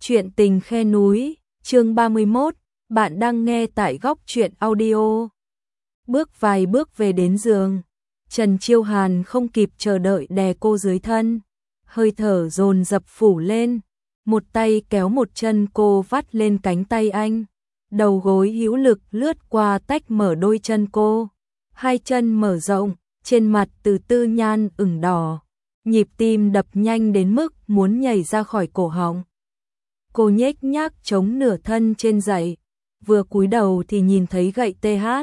Chuyện tình khe núi, chương 31, bạn đang nghe tại Góc Chuyện Audio. Bước vài bước về đến giường, Trần Chiêu Hàn không kịp chờ đợi đè cô dưới thân, hơi thở dồn dập phủ lên, một tay kéo một chân cô vắt lên cánh tay anh, đầu gối hữu lực lướt qua tách mở đôi chân cô, hai chân mở rộng, trên mặt từ tư nhan ửng đỏ, nhịp tim đập nhanh đến mức muốn nhảy ra khỏi cổ họng. Cô nhếch nhác chống nửa thân trên giày, vừa cúi đầu thì nhìn thấy gậy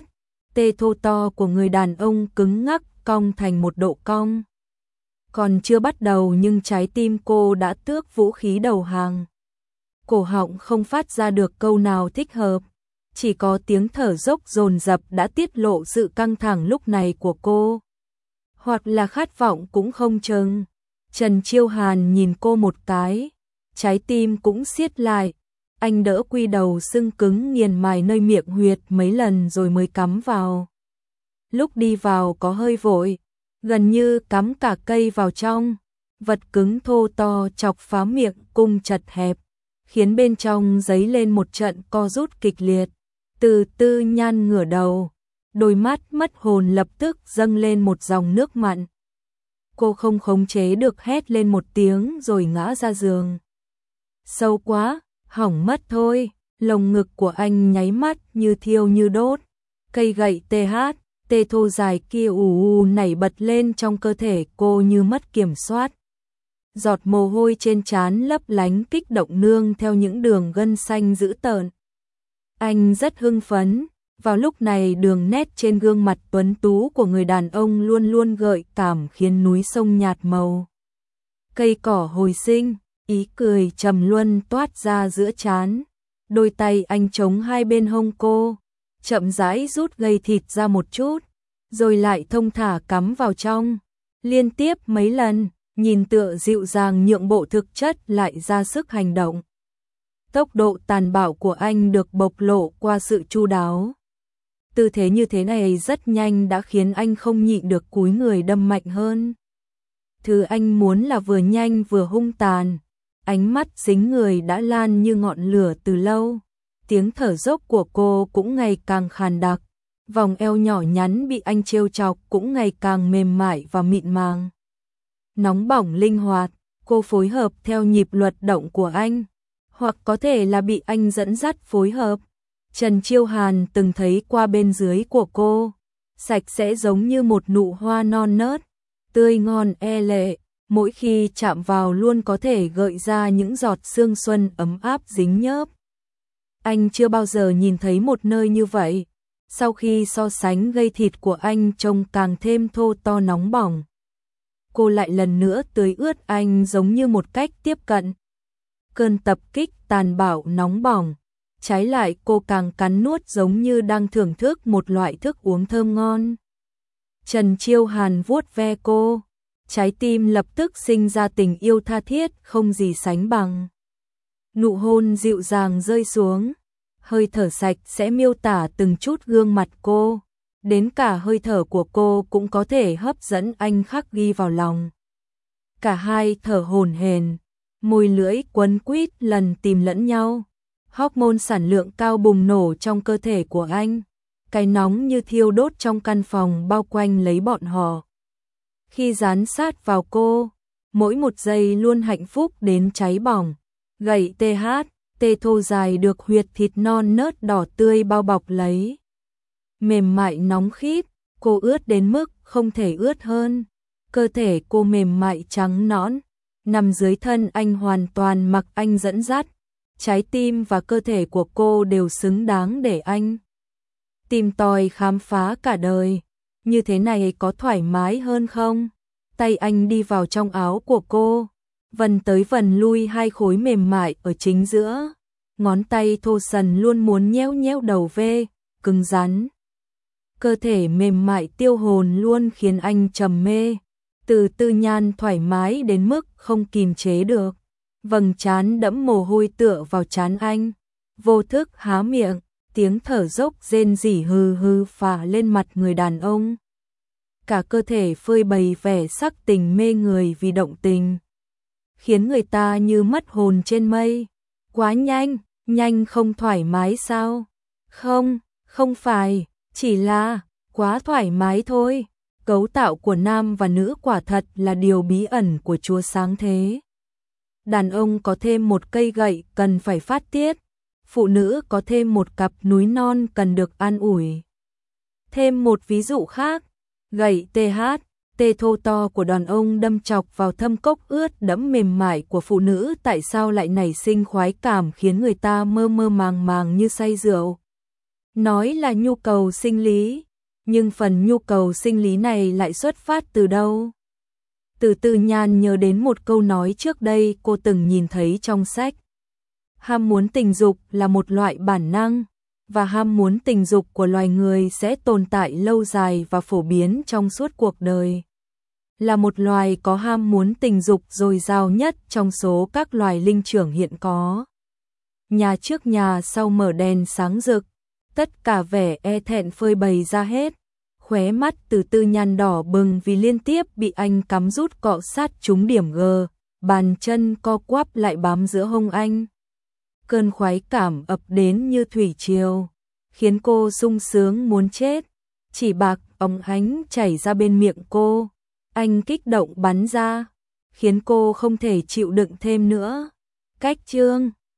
tê thô to của người đàn ông cứng ngắc cong thành một độ cong. Còn chưa bắt đầu nhưng trái tim cô đã tước vũ khí đầu hàng. Cổ họng không phát ra được câu nào thích hợp, chỉ có tiếng thở dốc dồn dập đã tiết lộ sự căng thẳng lúc này của cô. Hoặc là khát vọng cũng không chừng. Trần Chiêu Hàn nhìn cô một cái, trái tim cũng siết lại, anh đỡ quy đầu sưng cứng nghiền mài nơi miệng huyệt mấy lần rồi mới cắm vào. Lúc đi vào có hơi vội, gần như cắm cả cây vào trong, vật cứng thô to chọc phá miệng cung chật hẹp, khiến bên trong dấy lên một trận co rút kịch liệt. Từ tư nhan ngửa đầu, đôi mắt mất hồn lập tức dâng lên một dòng nước mặn. Cô không khống chế được hét lên một tiếng rồi ngã ra giường. Sâu quá, hỏng mất thôi, lồng ngực của anh nháy mắt như thiêu như đốt. Cây gậy tê thô dài kia nảy bật lên trong cơ thể cô như mất kiểm soát. Giọt mồ hôi trên trán lấp lánh kích động nương theo những đường gân xanh dữ tợn. Anh rất hưng phấn, vào lúc này đường nét trên gương mặt tuấn tú của người đàn ông luôn luôn gợi cảm khiến núi sông nhạt màu. Cây cỏ hồi sinh, ý cười trầm luân toát ra giữa trán. Đôi tay anh chống hai bên hông cô, chậm rãi rút gầy thịt ra một chút, rồi lại thông thả cắm vào trong. Liên tiếp mấy lần, nhìn tựa dịu dàng nhượng bộ thực chất lại ra sức hành động. Tốc độ tàn bạo của anh được bộc lộ qua sự chu đáo. Tư thế như thế này rất nhanh đã khiến anh không nhịn được cúi người đâm mạnh hơn. Thứ anh muốn là vừa nhanh vừa hung tàn. Ánh mắt dính người đã lan như ngọn lửa từ lâu. Tiếng thở dốc của cô cũng ngày càng khàn đặc. Vòng eo nhỏ nhắn bị anh trêu chọc cũng ngày càng mềm mại và mịn màng. Nóng bỏng linh hoạt, cô phối hợp theo nhịp luật động của anh. Hoặc có thể là bị anh dẫn dắt phối hợp. Trần Chiêu Hàn từng thấy qua bên dưới của cô, sạch sẽ giống như một nụ hoa non nớt, tươi ngon lệ, mỗi khi chạm vào luôn có thể gợi ra những giọt sương xuân ấm áp dính nhớp. Anh chưa bao giờ nhìn thấy một nơi như vậy, sau khi so sánh gây thịt của anh trông càng thêm thô to nóng bỏng. Cô lại lần nữa tưới ướt anh giống như một cách tiếp cận. Cơn tập kích tàn bạo nóng bỏng. Trái lại cô càng cắn nuốt giống như đang thưởng thức một loại thức uống thơm ngon. Trần Chiêu Hàn vuốt ve cô, trái tim lập tức sinh ra tình yêu tha thiết không gì sánh bằng. Nụ hôn dịu dàng rơi xuống, hơi thở sạch sẽ miêu tả từng chút gương mặt cô, đến cả hơi thở của cô cũng có thể hấp dẫn anh khắc ghi vào lòng. Cả hai thở hổn hển, môi lưỡi quấn quýt lần tìm lẫn nhau. Hormone sản lượng cao bùng nổ trong cơ thể của anh, cái nóng như thiêu đốt trong căn phòng bao quanh lấy bọn họ. Khi dán sát vào cô, mỗi một giây luôn hạnh phúc đến cháy bỏng. Gậy tê thô dài được huyệt thịt non nớt đỏ tươi bao bọc lấy. Mềm mại nóng khít, cô ướt đến mức không thể ướt hơn. Cơ thể cô mềm mại trắng nõn, nằm dưới thân anh hoàn toàn mặc anh dẫn dắt. Trái tim và cơ thể của cô đều xứng đáng để anh tìm tòi khám phá cả đời. Như thế này có thoải mái hơn không? Tay anh đi vào trong áo của cô, vần tới vần lui hai khối mềm mại ở chính giữa. Ngón tay thô sần luôn muốn nhéo nhéo đầu ve, cứng rắn. Cơ thể mềm mại tiêu hồn luôn khiến anh trầm mê. Từ tư nhan thoải mái đến mức không kìm chế được. Vầng trán đẫm mồ hôi tựa vào trán anh, vô thức há miệng, tiếng thở dốc rên rỉ hừ hừ phả lên mặt người đàn ông. Cả cơ thể phơi bày vẻ sắc tình mê người vì động tình, khiến người ta như mất hồn trên mây. Quá nhanh, nhanh không thoải mái sao? Không, không phải, chỉ là quá thoải mái thôi. Cấu tạo của nam và nữ quả thật là điều bí ẩn của Chúa sáng thế. Đàn ông có thêm một cây gậy cần phải phát tiết, phụ nữ có thêm một cặp núi non cần được an ủi. Thêm một ví dụ khác, gậy TH, tê thô to của đàn ông đâm chọc vào thâm cốc ướt đẫm mềm mại của phụ nữ tại sao lại nảy sinh khoái cảm khiến người ta mơ mơ màng màng như say rượu. Nói là nhu cầu sinh lý, nhưng phần nhu cầu sinh lý này lại xuất phát từ đâu? Từ từ Nhan nhớ đến một câu nói trước đây cô từng nhìn thấy trong sách. Ham muốn tình dục là một loại bản năng, và ham muốn tình dục của loài người sẽ tồn tại lâu dài và phổ biến trong suốt cuộc đời. Là một loài có ham muốn tình dục dồi dào nhất trong số các loài linh trưởng hiện có. Nhà trước nhà sau mở đèn sáng rực, tất cả vẻ e thẹn phơi bày ra hết. Khóe mắt Từ Tư Nhan đỏ bừng vì liên tiếp bị anh cắm rút cọ sát trúng điểm G, bàn chân co quắp lại bám giữa hông anh. Cơn khoái cảm ập đến như thủy triều, khiến cô sung sướng muốn chết. Chỉ bạc óng ánh chảy ra bên miệng cô, anh kích động bắn ra, khiến cô không thể chịu đựng thêm nữa. Cách chương